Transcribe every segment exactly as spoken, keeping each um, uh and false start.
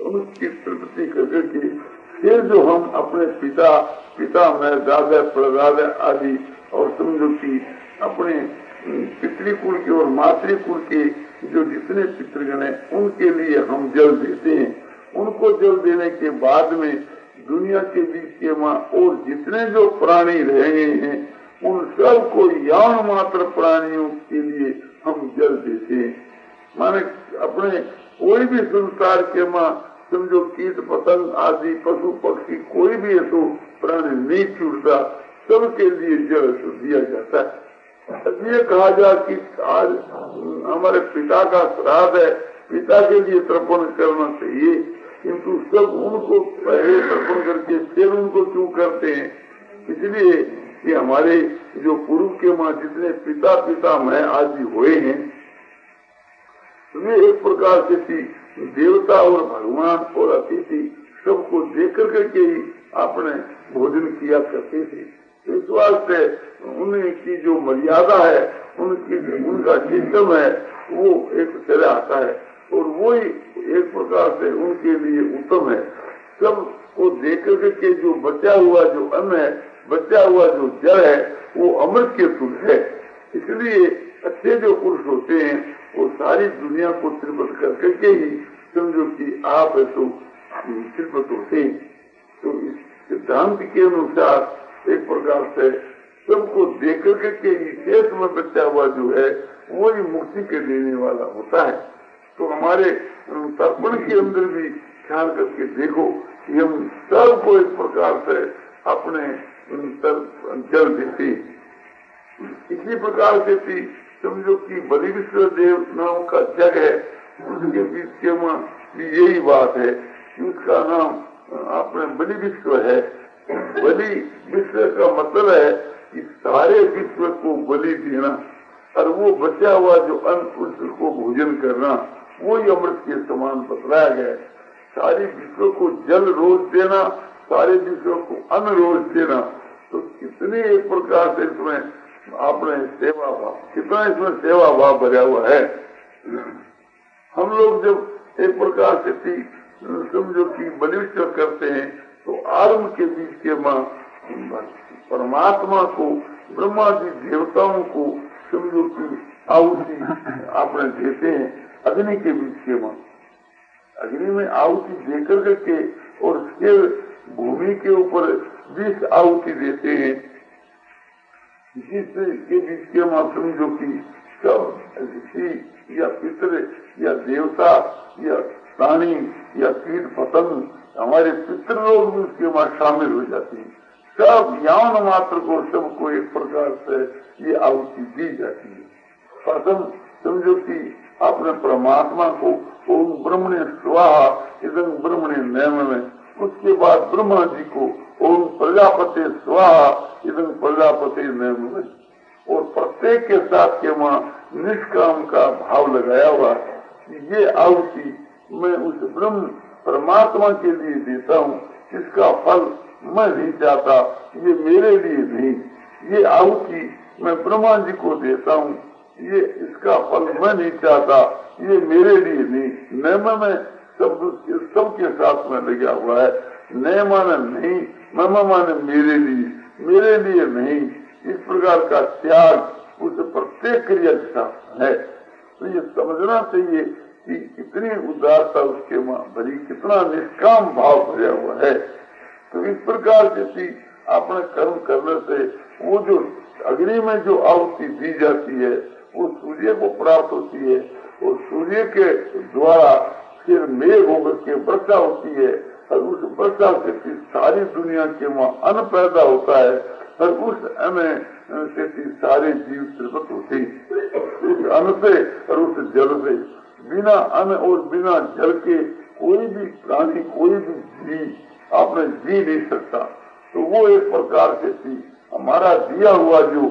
उसकी तृप्ति करके फिर जो हम अपने पिता पिता में दादा परदादा आदि और समझो कि अपने पितृकुल के और मातृकुल के जो जितने पितृगण हैं उनके लिए हम जल देते हैं। उनको जल देने के बाद में दुनिया के बीच के माँ और जितने जो प्राणी रहे हैं उन सब को यान मात्र प्राणियों के लिए हम जल देते हैं। माने अपने कोई भी संसार के माँ समझो कीट पतंग आदि पशु पक्षी कोई भी ऐसो प्राणी नहीं छूटता, सबके लिए जल दिया जाता है। ये कहा जा कि आज हमारे पिता का श्राद्ध है, पिता के लिए तर्पण करना चाहिए, किंतु सब उनको पहले तर्पण करके फिर उनको क्यों करते हैं? इसलिए कि हमारे जो पूर्व के माँ जितने पिता पिता में आदि हुए हैं वे एक प्रकार से थी देवता और भगवान और अतिथि सबको देख करके ही आपने भोजन किया करते थे। इस वास्ते उनकी जो मर्यादा है, उनकी उनका सिस्टम है, वो एक चला आता है और वो ही एक प्रकार से उनके लिए उत्तम है। सब को देख करके जो बचा हुआ जो अन्न है, बचा हुआ जो जल है, वो अमृत के तुल है। इसलिए अच्छे जो पुरुष होते हैं वो सारी दुनिया को तृप्त करके के ही समझो कि आप ऐसो तृप्त होते हैं। तो इस सिद्धांत के अनुसार एक प्रकार से सबको देख करके के ही शेष में बचा हुआ जो है वो ही मुक्ति के देने वाला होता है। तो हमारे तर्पण के अंदर भी ख्याल करके देखो कि हम सबको एक प्रकार से अपने जल देते। इसी प्रकार से थी समझो कि बलि विश्व देव नाम का जग है, उसके बीच के मां भी यही बात है कि उसका नाम अपने बलि विश्व है। बलि विश्व का मतलब है कि सारे विश्व को बलि देना और वो बचा हुआ जो अन्न उसको भोजन करना, वो ही अमृत के समान बतलाया गया है। सारे विश्व को जल रोज देना, सारे विश्व को अन्न रोज देना, तो कितने एक प्रकार से इसमें आपने सेवा भाव, कितना इसमें सेवा भाव भरा हुआ है। हम लोग जब एक प्रकार से थी समझो कि बलिष्ठ करते हैं तो आरंभ के बीच के माँ परमात्मा को, ब्रह्मा जी देवताओं को समझो कि आहुति आपने देते हैं अग्नि के बीच के माँ। अग्नि में आहुति देकर करके और उसके भूमि के ऊपर बीस आहुति देते हैं, जिसके बीच के माँ समझो कि सब ऋषि या पितर या देवता या प्राणी या कीट पतंग हमारे पितृ लोग भी उसके माँ शामिल हो जाते हैं। सब यान मात्र को सबको एक प्रकार से ये आहुति दी जाती है। प्रथम समझो कि आपने परमात्मा को ओम ब्रह्मणे स्वाहा इदं ब्रह्मणे नैम में, उसके बाद ब्रह्मा जी को ओम प्रजापति स्वाहा इदं प्रजापति नैम में, और प्रत्येक के साथ के वहाँ निष्काम का भाव लगाया हुआ ये आहुति मैं उस ब्रह्म परमात्मा के लिए देता हूँ, इसका फल मैं नहीं चाहता, ये मेरे लिए नहीं, ये आहुति मैं ब्रह्मा जी को देता हूँ, ये इसका फल मैं नहीं चाहता, ये मेरे लिए नहीं। नैम में शब्द सबके साथ में लगा हुआ है। नैम माने नहीं, मम माने मेरे लिए, मेरे लिए नहीं, इस प्रकार का त्याग उस प्रत्येक क्रिया के साथ है। तो ये समझना चाहिए कि कितनी उदारता उसके भरी, कितना निष्काम भाव भरा हुआ है। तो इस प्रकार से अपने कर्म करने से वो जो अग्नि में जो आहुति दी जाती है वो सूर्य को प्राप्त होती है, और सूर्य के द्वारा फिर मेघ होकर के वर्षा होती है, और उस वर्षा से सारी दुनिया के वहाँ अन्न पैदा होता है, और उस अन्न से सारे जीव तृप्त होते। उस अन्न से और उस जल से, बिना अन्न और बिना जल के कोई भी प्राणी, कोई भी जीव आपने जी नहीं सकता। तो वो एक प्रकार से थी हमारा दिया हुआ जो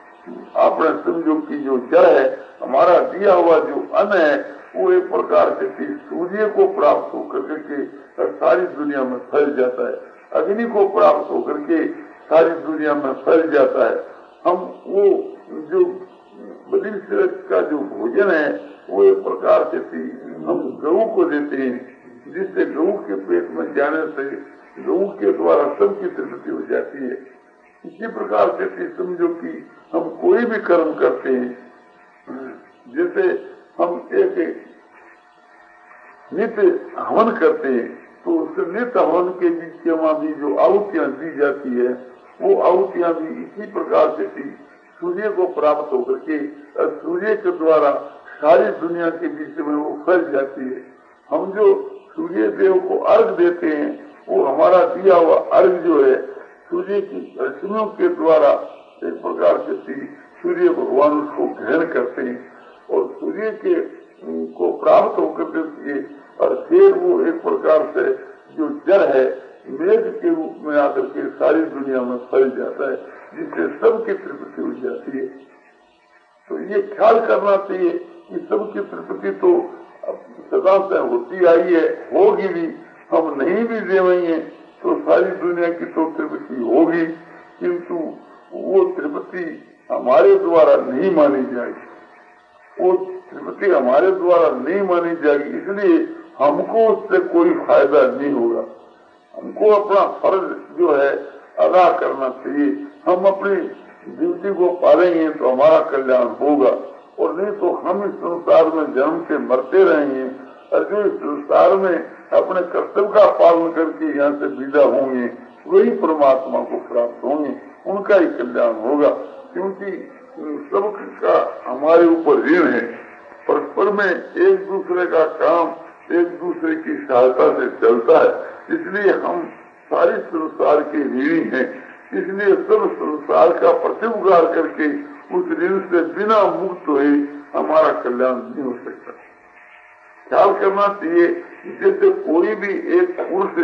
आपने समझो कि जो जल है, हमारा दिया हुआ जो अन्न है, वो एक प्रकार से थी सूर्य को प्राप्त होकर के सारी दुनिया में फैल जाता है, अग्नि को प्राप्त होकर के सारी दुनिया में फैल जाता है। हम वो जो बलि का जो भोजन है वो एक प्रकार से थी हम गऊ को देते हैं, जिससे लोगों के पेट में जाने से लोगों के द्वारा सबकी तृप्ति हो जाती है। इसी प्रकार से समझो कि हम कोई भी कर्म करते हैं, जैसे हम एक नित्य हवन करते हैं तो उस नित्य हवन के बीच के वहां भी जो आहुतियां दी जाती है वो आहुतियां भी इसी प्रकार से थी सूर्य को प्राप्त होकर के सूर्य के द्वारा सारी दुनिया के बीच में वो फैल जाती है। हम जो सूर्य देव को अर्घ देते हैं वो हमारा दिया हुआ अर्घ जो है सूर्य की रश्मियों के द्वारा एक प्रकार से सूर्य भगवान उसको ग्रहण करते हैं और सूर्य के को प्राप्त होकर के और फिर वो एक प्रकार से जो जल है मेघ के रूप में आकर के सारी दुनिया में फैल जाता है, जिससे सबकी तृप्ति हो जाती है। तो ये ख्याल करना चाहिए कि सबकी तृप्ति तो सदा से होती आई है, होगी भी, हम नहीं भी देवेंगे तो सारी दुनिया की तो तृप्ति होगी, किंतु वो तृप्ति हमारे द्वारा नहीं मानी जाएगी, वो तृप्ति हमारे द्वारा नहीं मानी जाएगी, इसलिए हमको उससे कोई फायदा नहीं होगा। हमको अपना फर्ज जो है अदा करना चाहिए। हम अपनी ड्यूटी को पालेंगे तो हमारा कल्याण होगा, और नहीं तो हम इस संसार में जन्म से मरते रहेंगे और जो इस संसार में अपने कर्तव्य का पालन करके यहाँ से विदा होंगे वही परमात्मा को प्राप्त होंगे, उनका ही कल्याण होगा। क्योंकि सबका हमारे ऊपर ऋण है, परस्पर में एक दूसरे का काम एक दूसरे की सहायता से चलता है, इसलिए हम सारे संसार के ऋणी हैं। इसलिए सब संसार का प्रत्युपकार करके उस ऋण से बिना मुक्त हुए हमारा कल्याण नहीं हो सकता। ख्याल करना चाहिए, जैसे कोई भी एक पुरुष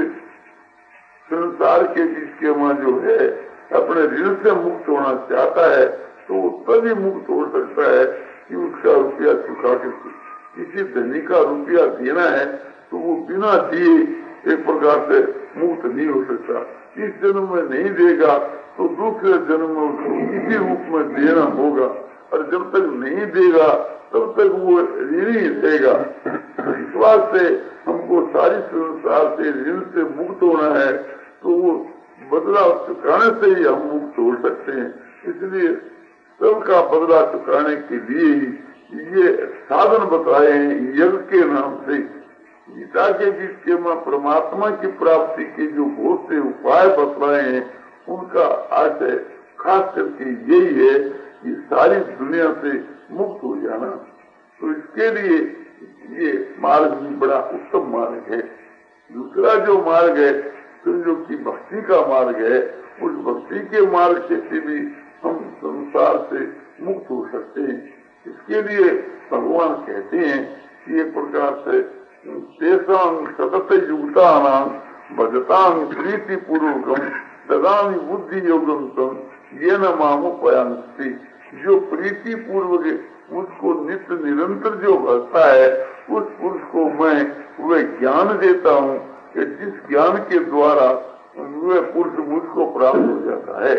संसार के जिसके वहाँ जो है अपने ऋण से मुक्त होना चाहता है तो तभी मुक्त हो सकता है कि उसका रुपया चुका के किसी धनी का रुपया देना है तो वो बिना दिए एक प्रकार से मुक्त नहीं हो सकता। इस जन्म में नहीं देगा तो दूसरे जन्म में उसको किसी रूप में देना होगा, और जब तक नहीं देगा तब तक वो ऋण ही देगा। इस बात से हमको सारी संसार से ऋण से मुक्त होना है तो वो बदला चुकाने से ही हम मुक्त हो सकते हैं। इसलिए सबका बदला चुकाने के लिए ही ये साधन बताए हैं यज्ञ के नाम से। गीता के जिसके में परमात्मा की प्राप्ति के जो बहुत से उपाय बतलाए हैं उनका आशय खास करके यही है कि सारी दुनिया से मुक्त हो जाना। तो इसके लिए ये मार्ग भी बड़ा उत्तम मार्ग है। दूसरा जो मार्ग है जो कि भक्ति का मार्ग है, उस भक्ति के मार्ग से भी हम संसार से मुक्त हो सकते हैं। इसके लिए भगवान कहते हैं कि एक प्रकार से तेसांग सतत युक्तानां भजतांग प्रीति पूर्वकम ददामि बुद्धि योगम तम ये न मामुपयांति। जो प्रीति पूर्वक मुझको नित्य निरंतर जो भजता है उस पुरुष को मैं वह ज्ञान देता हूँ कि जिस ज्ञान के द्वारा वह पुरुष मुझको प्राप्त हो जाता है।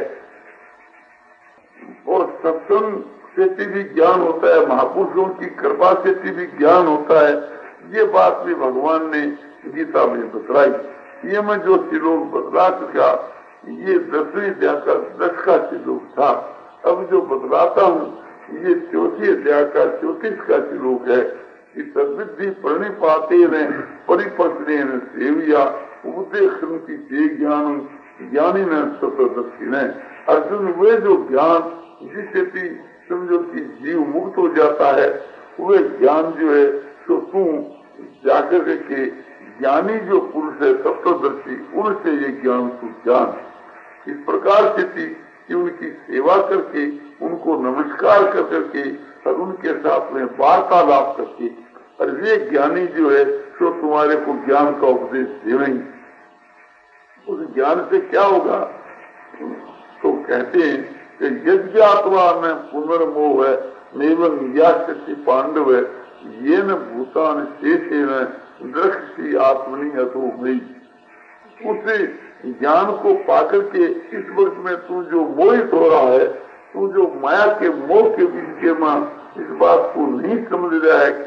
और सत्संग से भी ज्ञान होता है, महापुरुषों की कृपा से भी ज्ञान होता है। ये बात भी भगवान ने गीता में बतलाई। ये मैं जो श्लोक बतला चुका ये दसवीं अध्याय का दस का श्लोक था। अब जो बतलाता हूँ ये चौथी अध्याय का चौतीस का श्लोक है कि तद्विद्धि प्रणिपाते ने परिपक्ने न सेविया उपदेशन की ते ज्ञान ज्ञानी न सतदर्शी ने। अर्जुन वे जो ज्ञान जिससे समझो कि जीव मुक्त हो जाता है वह ज्ञान जो है तो तू जाकर के ज्ञानी जो पुरुष है तत्वदर्शी उनसे ये ज्ञान तू जान। इस प्रकार से थी कि उनकी सेवा करके उनको नमस्कार कर करके और उनके साथ में वार्तालाप करके और वे ज्ञानी जो है तो तुम्हारे को ज्ञान का उपदेश देवेंगे। उस ज्ञान से क्या होगा तो कहते हैं कि यज्ञात्मा में पुनर्मोह है नेवं यास्ति पांडव है ये न भूतान शेषे न दृक्षी आत्मनि अतो मई। उसे ज्ञान को पाकर के इस वक्त में तू जो मोहित हो रहा है, तू जो माया के मोह के बीच के मां इस बात को नहीं समझ रहा है कि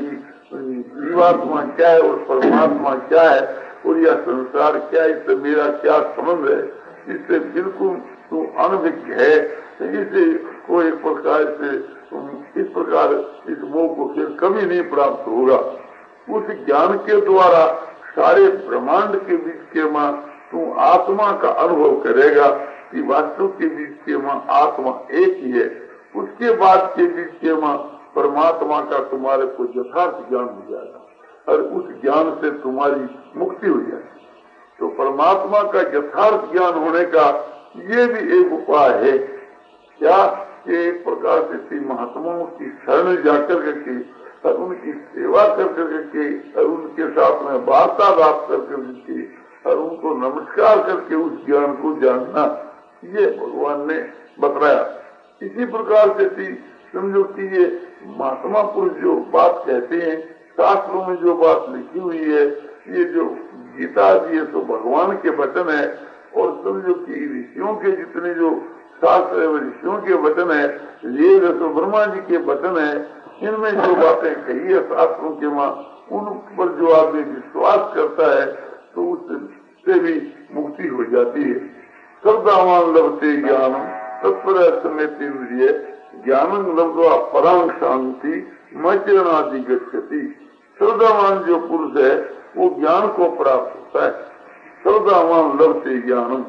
जीवात्मा क्या है और परमात्मा क्या है और यह संसार क्या है, इससे मेरा क्या संबंध है, इससे बिल्कुल तू अनभिज्ञ है। इसे कोई एक प्रकार से इस प्रकार इस मोह को फिर कभी नहीं प्राप्त होगा। उस ज्ञान के द्वारा सारे ब्रह्मांड के बीच के मां तू आत्मा का अनुभव करेगा कि वास्तव के बीच के मां आत्मा एक ही है। उसके बाद के बीच के मां परमात्मा का तुम्हारे को यथार्थ ज्ञान हो जाएगा और उस ज्ञान से तुम्हारी मुक्ति हो जाएगी। तो परमात्मा का यथार्थ ज्ञान होने का ये भी एक उपाय है। क्या कि एक प्रकार से श्री महात्माओं की शरण जाकर करके और उनकी सेवा कर करके और उनके साथ में वार्तालाप कर करके और उनको नमस्कार करके उस ज्ञान को जानना, ये भगवान ने बताया। इसी प्रकार से थी समझो कि ये महात्मा पुरुष जो बात कहते हैं, शास्त्रों में जो बात लिखी हुई है, ये जो गीता जी है तो भगवान के वचन है। और समझो कि ऋषियों के जितने जो शास्त्र ऋषियों के वचन है, ये तो ब्रह्मा जी के वचन है, इनमें जो बातें कही है शास्त्रों के मां, उन पर जो आदमी विश्वास करता है तो उससे भी मुक्ति हो जाती है। श्रद्धावान लभते ज्ञानम तत्पर समेत इंद्रिय ज्ञान लब्ध्वा परम शांति मचरणादि गच्छति। श्रद्धावान जो पुरुष है वो ज्ञान को प्राप्त होता है। श्रद्धावान लभते ज्ञानम,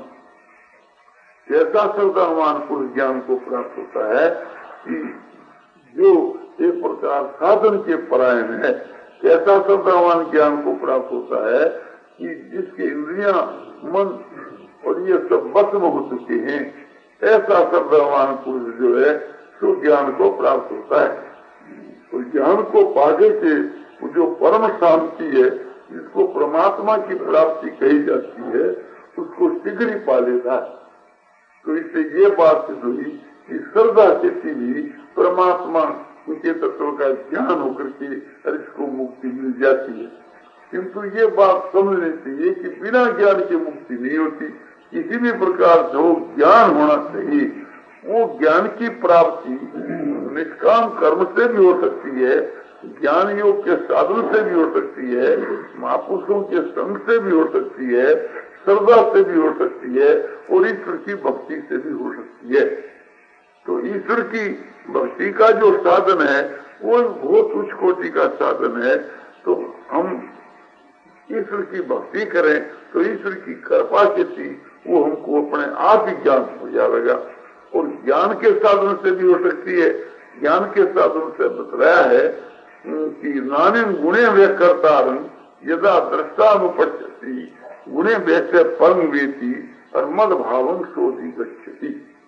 ऐसा श्रद्धावान पुरुष ज्ञान को प्राप्त होता है कि जो एक प्रकार साधन के परायण है। ऐसा श्रद्धावान ज्ञान को प्राप्त होता है कि जिसके इंद्रियां मन और ये सब भस्म हो चुके हैं, ऐसा श्रद्धावान पुरुष जो है तो ज्ञान को प्राप्त होता है। तो ज्ञान को पाने से जो परम शांति है, जिसको परमात्मा की प्राप्ति कही जाती है, उसको शीघ्र ही पा लेता है। तो इससे ये बात सिद्ध हुई कि श्रद्धा से भी परमात्मा उनके तत्व का ज्ञान होकर के इसको मुक्ति मिल जाती है। किंतु ये बात समझनी चाहिए कि बिना ज्ञान की मुक्ति नहीं होती। किसी भी प्रकार जो ज्ञान होना चाहिए, वो ज्ञान की प्राप्ति निष्काम कर्म से भी हो सकती है, ज्ञान योग के साधन से भी हो सकती है, महापुरुषों के संग से भी हो सकती है, श्रद्धा से भी हो सकती है और ईश्वर की भक्ति से भी हो सकती है। तो ईश्वर की भक्ति का जो साधन है वो बहुत उच्च कोटि का साधन है। तो हम ईश्वर की भक्ति करें तो ईश्वर की कृपा से थी वो हमको अपने आप ही ज्ञान हो जाएगा। और ज्ञान के साधन से भी हो सकती है। ज्ञान के साधन से बताया है कि नाने गुणे वे करता यदा दृष्टानुपश्यति गुणे वैसे परम वेती और मद भावम शोधी गच्छति।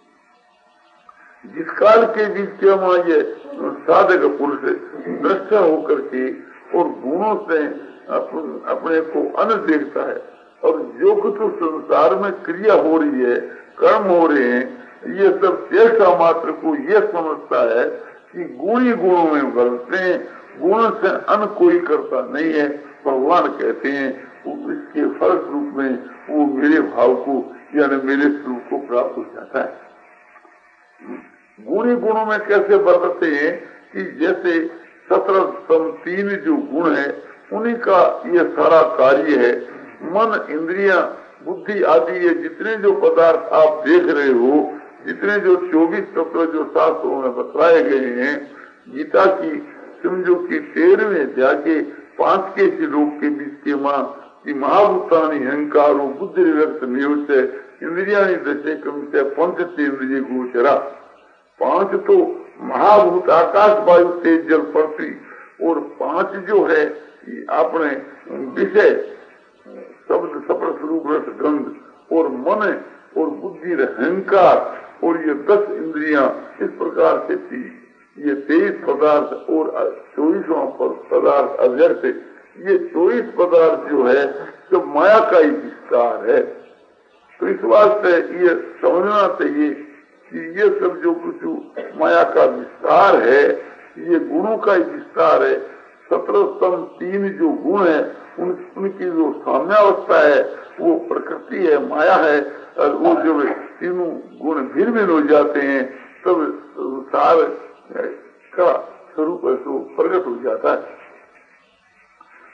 जिस काल के बीच के वहां ये साधक पुरुष दृष्टा होकर के और गुणों से अपने को अन देखता है और जो कुछ संसार में क्रिया हो रही है, कर्म हो रहे हैं, ये सब चेष्टा मात्र को ये समझता है कि गुणी गुणों में बरसते हैं, गुण से अन कोई करता नहीं है। भगवान कहते हैं इसके फल रूप में वो मेरे भाव को यानी मेरे स्वरूप को प्राप्त हो जाता है। गुणी गुणों में कैसे बरतते हैं कि जैसे सत्रह सम तीन जो गुण है उन्हीं का ये सारा कार्य है। मन, इंद्रिया, बुद्धि आदि ये जितने जो पदार्थ आप देख रहे हो, जितने जो चौबीस तत्व जो शास्त्रों में बताए गए हैं, गीता की समझो की तेरहवें अध्याय के पांच के श्लोक के बीच के मां कि महाभूतानि अहंकारो बुद्धि विवर्त नियुक्त इंद्रियाणि दशे क्रम से पंचेंद्रिय गोचरा। पांच तो महाभूत आकाश वायु तेज जल पृथ्वी और पांच जो है अपने विषय शब्द सप्र स्वरूप रस गंध और मन और बुद्धि अहंकार और ये दस इंद्रियां इस प्रकार से थी। ये तेईस पदार्थ और चौबीसों पदार्थ अव्यक्त, ये चौबीस पदार्थ जो है तो माया का ही विस्तार है। तो इस वास्ते ये समझना चाहिए कि ये सब जो कुछ माया का विस्तार है, ये गुणों का ही विस्तार है। सत्रह स्तंभ तीन जो गुण है उन, उनकी जो साम्यावस्था है वो प्रकृति है, माया है। और वो जब तीनों गुण भिन्न भिन्न हो जाते हैं तब सार का स्वरूप ऐसा प्रकट हो जाता है।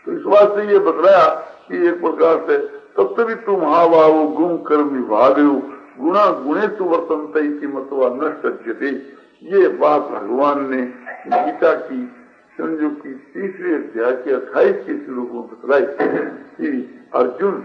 तो इस बात से ये बतलाया कि एक प्रकार से तत्वित्व महाभाव गुण कर्म विभाग गुणा गुणे तो वर्तनता इसी मतवा न सज्जते। ये बात भगवान ने गीता की समझो की तीसरे अध्याय के अट्ठाईस के श्लोक में बतलाई कि अर्जुन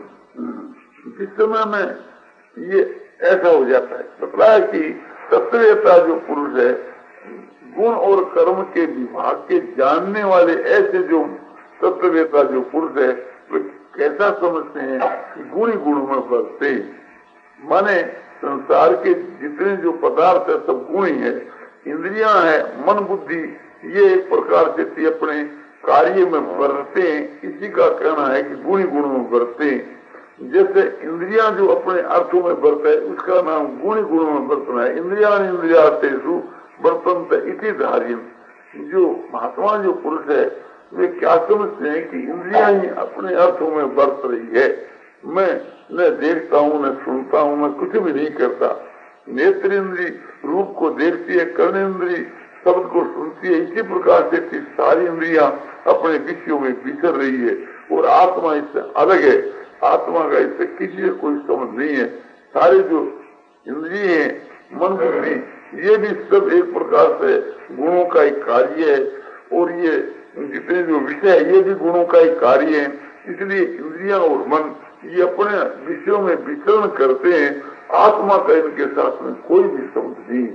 जिस समय में ये ऐसा हो जाता है, बतलाया कि तत्ववेता जो पुरुष है गुण और कर्म के विभाग के जानने वाले ऐसे जो तत्ववेता जो पुरुष है वे कैसा समझते हैं कि गुण ही गुण में बरते, माने संसार के जितने जो पदार्थ है सब गुण ही है, इंद्रियां है मन बुद्धि ये एक प्रकार से अपने कार्य में बरते हैं, इसी का कहना है कि गुण ही गुण में बरते हैं। जैसे इंद्रियां जो अपने अर्थों में बरते है उसका नाम गुण ही गुण में बरतना है। इंद्रिया इंद्रियार्थेषु वर्तन्ते इति धार्यम। जो महात्मा जो पुरुष है वे क्या समझते हैं कि इंद्रियां ही अपने अर्थों में बरत रही है, मैं न देखता हूँ न सुनता हूँ, मैं कुछ भी नहीं करता। नेत्र इंद्री रूप को देखती है, कर्णेंद्री शब्द को सुनती है, इसी प्रकार से सारी इंद्रियां अपने विषयों में बिखर रही है और आत्मा इससे अलग है। आत्मा का इससे किसी से कोई संबंध नहीं है। सारे जो इंद्रिय है मन बुद्धि ये भी सब एक प्रकार से गुणों का एक कार्य है और ये जितने जो विषय है ये भी गुणों का एक कार्य है। इसलिए इंद्रियां और मन ये अपने विषयों में विचरण करते हैं, आत्मा का इनके साथ में कोई भी संबंध नहीं।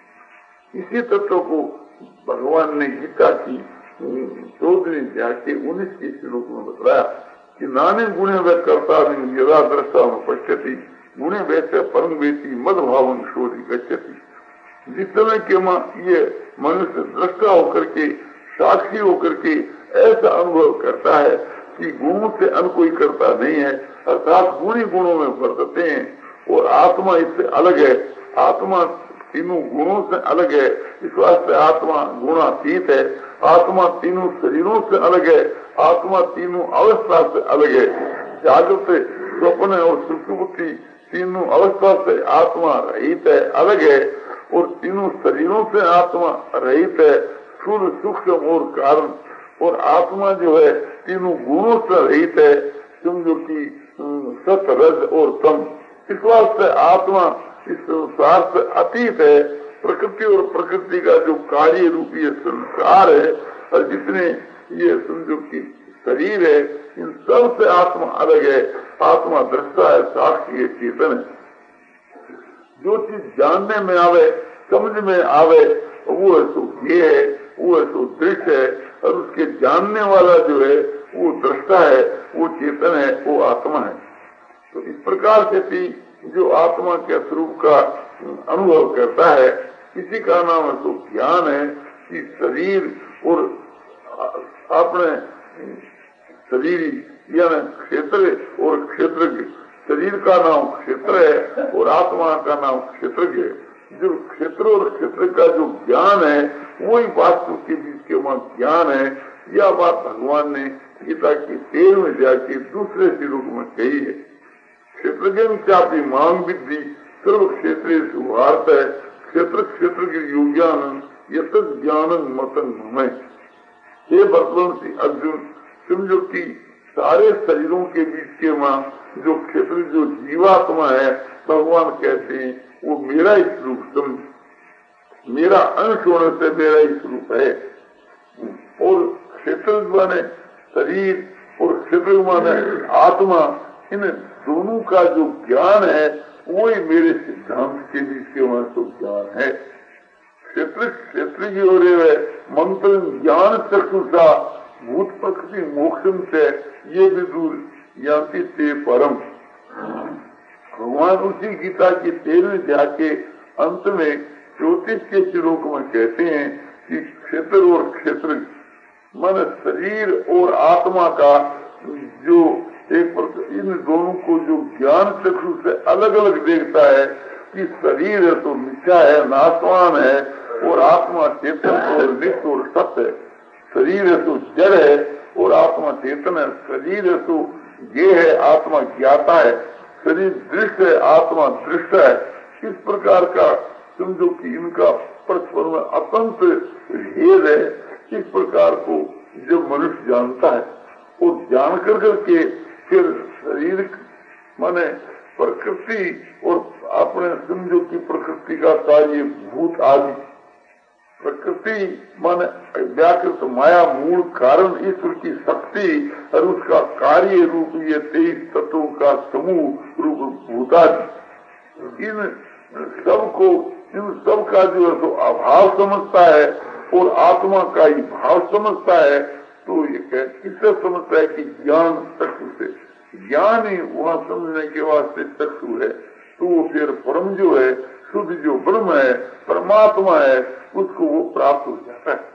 इसी तत्व को भगवान ने गीता की चौदहवीं अध्याय के उन्नीस के श्लोक में बताया कि नाने गुणे व कर्ता यदा दृष्टा पश्यति गुणे वैसे परम वेती मद भावन शोधि गच्छति। जिस समय के मां ये मनुष्य दृष्टा होकर के साक्षी होकर के ऐसा अनुभव करता है कि गुणों से अन्य कोई करता नहीं है, अर्थात गुण ही गुणों में बरतते हैं और आत्मा इससे अलग है। आत्मा तीनों गुणों से अलग है, इस वास्ते आत्मा गुणातीत है। आत्मा तीनों शरीरों से अलग है, आत्मा तीनों अवस्था से अलग है। जागृत स्वप्न और सुषुप्ति तीनों अवस्था से आत्मा रहित है, अलग है और तीनों शरीरों से आत्मा रहित है, स्थूल सूक्ष्म और कारण। और आत्मा जो है तीनों गुणों से रहित है, समझो की सत रज और तम। इस वास्ते आत्मा इस संसार से अतीत है। प्रकृति और प्रकृति का जो कार्य रूपी संसार है और जितने ये समझो की शरीर है इन सब से आत्मा अलग है। आत्मा दृष्टा है, साक्षी है, चेतन है। जो चीज जानने में आवे समझ में आवे वो है सो ये है, वो है सो दृश्य है और उसके जानने वाला जो है वो दृष्टा है, वो चेतन है, वो आत्मा है। तो इस प्रकार से भी जो आत्मा के स्वरूप का अनुभव करता है इसी का नाम है तो ज्ञान है कि शरीर और अपने शरीर यानी क्षेत्र और क्षेत्रज्ञ। शरीर का नाम क्षेत्र है और आत्मा का नाम क्षेत्रज्ञ है। जो क्षेत्र और क्षेत्र का जो ज्ञान है वही वास्तु के बीच के वहां ज्ञान है। यह बात भगवान ने गीता की तेरहवें अध्याय के दूसरे श्लोक में कही है। क्षेत्रज्ञ चापी मांग विद्धि सर्व क्षेत्र सुभार्थ है क्षेत्र क्षेत्र के योग्यान यत ज्ञान मतन हमें। हे भगवान अर्जुन समझो की सारे शरीरों के बीच के मां जो क्षेत्र जो जीवात्मा है भगवान कहते हैं वो मेरा ही स्वरूप समझ, मेरा अंश होने से मेरा ही स्वरूप है। और क्षेत्र माने शरीर और क्षेत्र माने आत्मा, इन दोनों का जो ज्ञान है वही मेरे सिद्धांत के बीच के वहां तो ज्ञान है। क्षेत्र क्षेत्र की ओर मंत्र ज्ञान चक्षुषा भूत प्रकृति मोक्षम से ये भी दूर याति ते परम। भगवान उसी गीता की तेरहवें अध्याय के अंत में ज्योतिष के श्लोक में कहते हैं कि क्षेत्र और क्षेत्र मन शरीर और आत्मा का जो एक इन दोनों को जो ज्ञान चक्षु से अलग अलग देखता है कि शरीर है तो मिथ्या है, नाशवान है और आत्मा चेतन और नित्य और सत्य है। शरीर है तो जड़ है और आत्मा चेतन है। शरीर है तो ये है, आत्मा ज्ञाता है। शरीर दृश्य है, आत्मा दृष्ट है। इस प्रकार का समझो कि इनका परस्पर में अतंत्र भेद है। इस प्रकार को जब मनुष्य जानता है और जान कर करके फिर शरीर माने प्रकृति और अपने समझो की प्रकृति का कार्य भूत आदि, प्रकृति माने व्याकृत माया मूल कारण ईश्वर की शक्ति और उसका कार्य रूप ये तेईस तत्वों का समूह रूप भूतादि, इन सबको इन सब का जो है तो अभाव समझता है और आत्मा का ही भाव समझता है, तो ये किससे समझता है कि ज्ञान चक्षु से, ज्ञान ही वहाँ समझने के वास्ते चक्षु है, तो वो फिर परम जो है शुद्ध जो ब्रह्म है परमात्मा है उसको वो प्राप्त हो जाता है।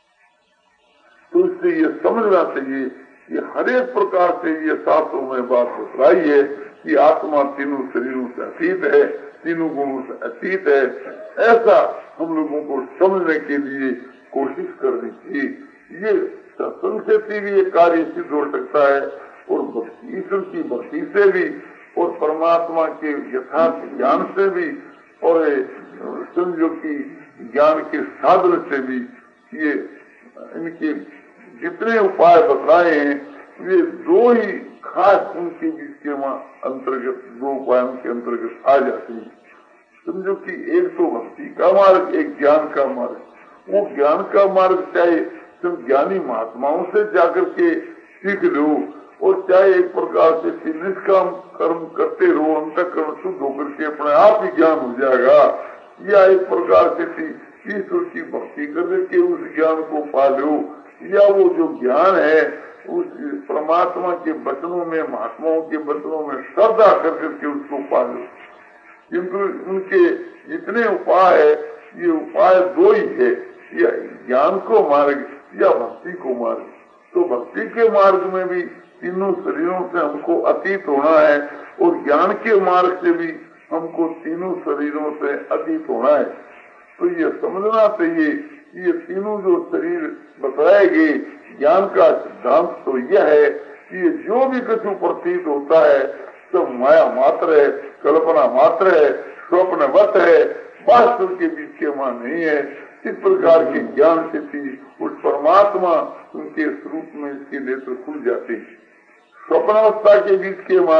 तो इससे ये समझना चाहिए, ये हर एक प्रकार से ये शास्त्रों में बात बतलाई है कि आत्मा तीनों शरीरों से अतीत है, तीनों गुणों से अतीत है, ऐसा हम लोगों को समझने के लिए कोशिश करनी चाहिए। ये सत्संग से भी ये कार्य सिद्ध हो सकता है और ईश्वर की भक्ति से भी और परमात्मा के यथार्थ ज्ञान से भी और समझो की ज्ञान के साधन से भी, ये इनके जितने उपाय बतलाए हैं ये दो ही खास उनके जिसके अंतर्गत दो उपायों के अंतर्गत आ जाते हैं। समझो कि एक तो भक्ति का मार्ग, एक ज्ञान का मार्ग। वो ज्ञान का मार्ग चाहे तुम ज्ञानी महात्माओं से जाकर के सीख लो और चाहे एक प्रकार से निष्काम कर्म करते रहो, अंतःकरण शुद्ध होकर के अपने आप ही ज्ञान हो जाएगा, या एक प्रकार से ईश्वर की भक्ति करके उस ज्ञान को पा लो, या वो जो ज्ञान है उस परमात्मा के वचनों में महात्माओं के वचनों में श्रद्धा कर करके उसको पा लो। किंतु उनके जितने उपाय है ये उपाय दो ही है, या ज्ञान को मार्ग या भक्ति को मार्ग। तो भक्ति के मार्ग में भी तीनों शरीरों से हमको अतीत होना है और ज्ञान के मार्ग से भी हमको तीनों शरीरों से अतीत होना है। तो ये समझना चाहिए ये तीनों जो शरीर बताए गए ज्ञान का सिद्धांत तो यह है कि ये जो भी कुछ प्रतीत होता है सब तो माया मात्र है, कल्पना मात्र है, स्वप्नवत है, वास्तव के बीच के मां नहीं है। इस प्रकार के ज्ञान से थी उस परमात्मा उनके स्वरूप में इसके नेत्र खुल जाते हैं। स्वप्नावस्था के बीच के मां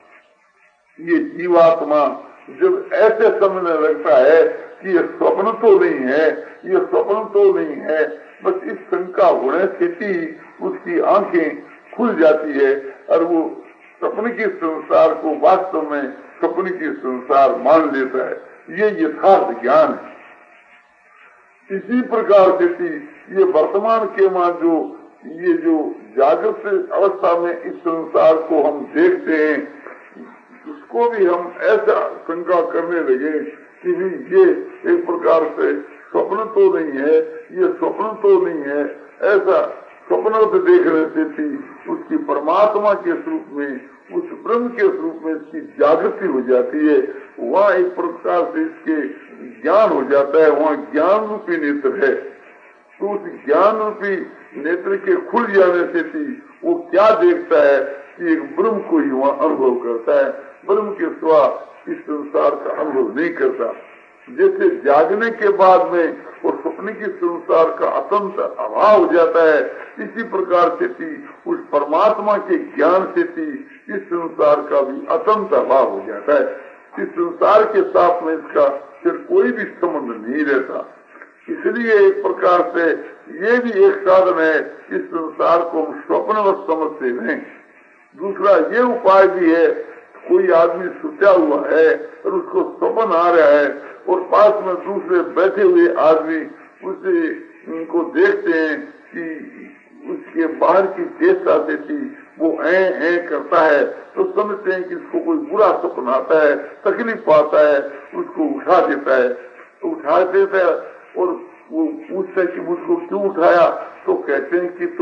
ये जीवात्मा जब ऐसे समझने लगता है कि ये स्वप्न तो नहीं है, ये स्वप्न तो नहीं है, बस इस शंका होने से ही उसकी आंखें खुल जाती है और वो सपने के संसार को वास्तव में सपने के संसार मान लेता है। ये यथार्थ ज्ञान है। इसी प्रकार से ये वर्तमान के मां जो ये जो जागृत अवस्था में इस संसार को हम देखते हैं, उसको भी हम ऐसा शंका करने लगे कि ये एक प्रकार से स्वप्न तो नहीं है, ये स्वप्न तो नहीं है, ऐसा स्वप्न से देखने से थी उसकी परमात्मा के स्वरूप में, उस ब्रह्म के स्वरूप में इसकी जागृति हो जाती है। वहाँ एक प्रकार से इसके ज्ञान हो जाता है, वहाँ ज्ञान रूपी नेत्र है। तो उस ज्ञान रूपी नेत्र के खुल जाने से थी वो क्या देखता है कि एक ब्रह्म को ही वहाँ अनुभव करता है, ब्रह्म के सिवा इस संसार का अनुभव नहीं करता। जैसे जागने के बाद में और सपने के संसार का अत्यंत अभाव हो जाता है, इसी प्रकार से थी उस परमात्मा के ज्ञान से थी इस संसार का भी अत्यंत अभाव हो जाता है। इस संसार के साथ में इसका फिर कोई भी संबंध नहीं रहता। इसलिए एक प्रकार से ये भी एक साधन है, इस संसार को हम स्वप्नवत समझते हैं। दूसरा ये उपाय भी है, कोई आदमी सुता हुआ है और उसको स्वप्न आ रहा है और पास में दूसरे बैठे हुए आदमी उसे उनको देखते हैं कि उसके बाहर की चेष्टा से थी वो ऐ ऐ करता है, तो समझते हैं कि इसको कोई बुरा सपना आता है, तकलीफ पाता है, उसको उठा देता है। तो उठा देता है और वो पूछता है कि मुझको क्यों उठाया, तो कहते हैं कि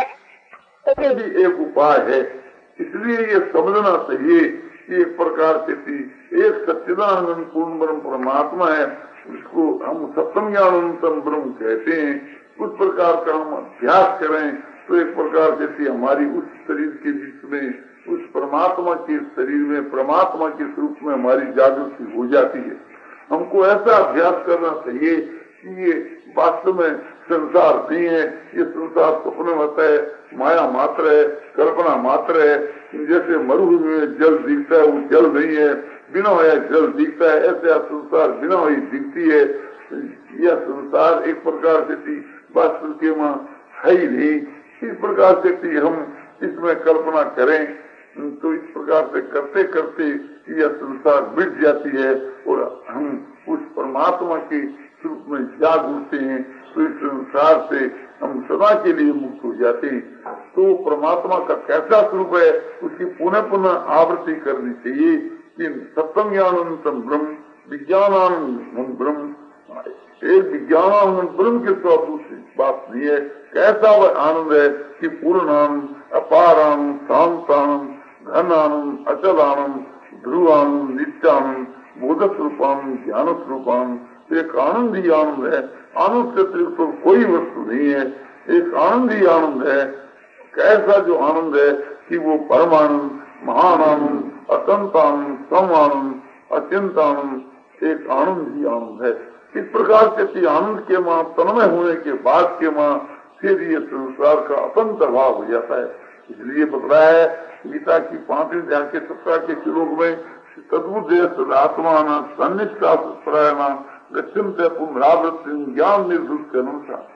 तुम ये भी एक उपाय है। इसलिए ये समझना चाहिए कि एक प्रकार से थी एक सच्चिदानंद पूर्ण ब्रह्म परमात्मा है, उसको हम सप्तम ज्ञानंतम ब्रह्म कहते हैं। उस प्रकार का हम अभ्यास करें तो एक प्रकार से थी हमारी उस शरीर के बीच में उस परमात्मा के शरीर में परमात्मा के स्वरूप में हमारी जागृति हो जाती है। हमको ऐसा अभ्यास करना चाहिए कि ये वास्तव में संसार नहीं है, ये संसार स्वप्न होता है, माया मात्र है, कल्पना मात्र है। जैसे मरुभूमि में जल दिखता है वो जल नहीं है, बिना है जल दिखता है, ऐसे आप संसार बिना ही दिखती है। यह संसार एक प्रकार से वास्तव के मां है ही नहीं। इस प्रकार से हम इसमें कल्पना करें तो इस प्रकार से करते करते यह संसार मिट जाती है और हम उस परमात्मा के स्वरूप में जाग उठते हैं, तो इस संसार से हम सदा के लिए मुक्त हो जाते हैं। तो परमात्मा का कैसा स्वरूप है उसकी पुनः पुनः आवृत्ति करनी चाहिए कि सत्यम ज्ञानंतम ब्रह्म, विज्ञानानंदम ब्रह्म। एक विज्ञानानंद ब्रह्म के साथ दूसरी बात नहीं है। कैसा वह आनंद है कि पूर्ण आनंद, अपार आनंद, शांत आनंद, घन आनंद, अचल आनंद, ध्रुव आनंद, नित्यानंद, बोधक स्वरूपानंद, ज्ञान स्वरूपानंद। एक आनंद ही आनंद है, आनंद से अतिरिक्त तो कोई वस्तु नहीं है, एक आनंद ही आनंद है। कैसा जो आनंद है कि वो परम आनंद, महान आनंद, अत्यंत आनंद, सम आनंद, अत्यंत आनंद, एक आनंद ही आनंद है। इस प्रकार से आनंद के मां तन्मय होने के बाद के मां फिर ये संसार का अतंत अभाव हो जाता है। इसलिए बतलाया है गीता की पांचवें अध्याय के सप्ताह के श्लोक में तद्बुद्धेय आत्मा सन्निष्ठा प्रयाणा गच्छन्ते पुनरावृत्ति ज्ञान निर्धुत के अनुसार।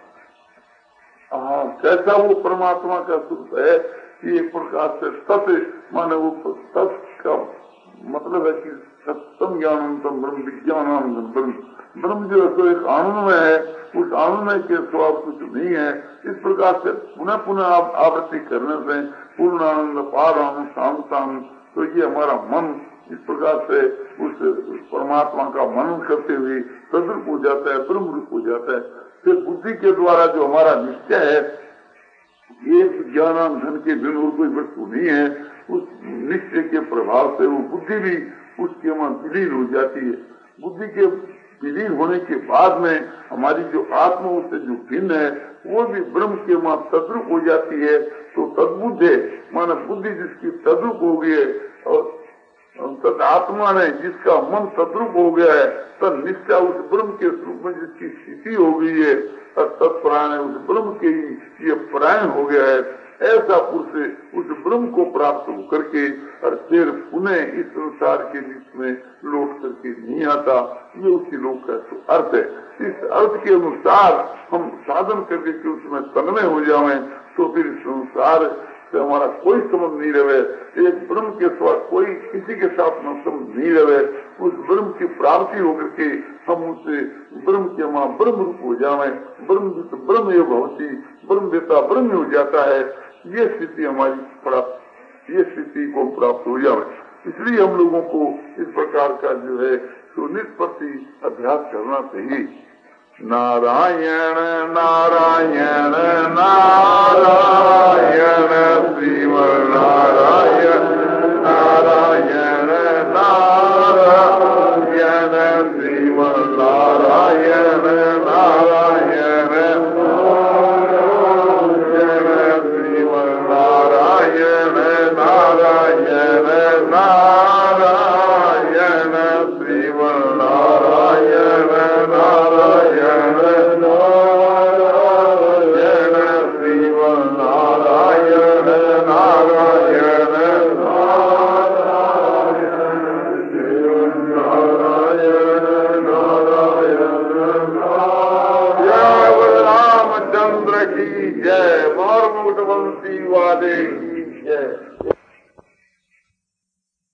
हाँ, कैसा वो परमात्मा का स्वरूप है कि एक प्रकार से सत्य माने वो सत्य का मतलब है कि सत्यम ज्ञानंतम ब्रह्म, विज्ञानानंदम ब्रह्म। ब्रह्म जो है तो एक आनंद में है, उस आनंद के स्वभाव कुछ नहीं है। इस प्रकार से पुनः पुनः आप आवृत्ति करने से पूर्ण आनंद, पार आनंद, शांत आनंद, तो ये हमारा मन इस प्रकार से उस परमात्मा का मनन करते हुए तद्रूप हो जाता है, ब्रह्म रूप हो जाता है। फिर बुद्धि के द्वारा जो हमारा निश्चय है, एक ज्ञान धन के बिन और कोई वस्तु नहीं है, उस निश्चय के प्रभाव से वो बुद्धि भी उसके वहां विलीन हो जाती है। बुद्धि के विलीन होने के बाद में हमारी जो आत्मा उससे जो भिन्न है वो भी ब्रह्म के वहां तद्रूप हो जाती है। तो तद्बुद्ध है माना बुद्धि जिसकी तद्रूप हो गई है और तद आत्मा ने जिसका मन तद्रूप हो गया है, तद निष्ठा उस ब्रह्म के स्वरूप में जिसकी स्थिति हो गई है, तत्परायण उस ब्रह्म के ही ये परायण हो गया है। ऐसा पुरुष उस ब्रह्म को प्राप्त होकर के और फिर पुनः इस संसार के बीच में लौट करके नहीं आता। ये उसी लोक का अर्थ है। इस अर्थ के अनुसार हम साधन करके कि उसमें तन्मय हो जाएं तो फिर संसार से हमारा कोई संबंध नहीं रहे। एक ब्रह्म के साथ कोई किसी के साथ संबंध नहीं रहे। उस ब्रह्म की प्राप्ति होकर के हम उसे ब्रह्म के वहां ब्रह्म रूप हो जाए। ब्रह्म ब्रह्म ये भवती, ब्रह्म देता ब्रह्म हो जाता है। ये स्थिति हमारी प्राप्त ये स्थिति को प्राप्त हो जाए। इसलिए हम लोगों को इस प्रकार का जो है सुनिष्पत्ति अभ्यास करना चाहिए। नारायण नारायण नारायण श्रीमन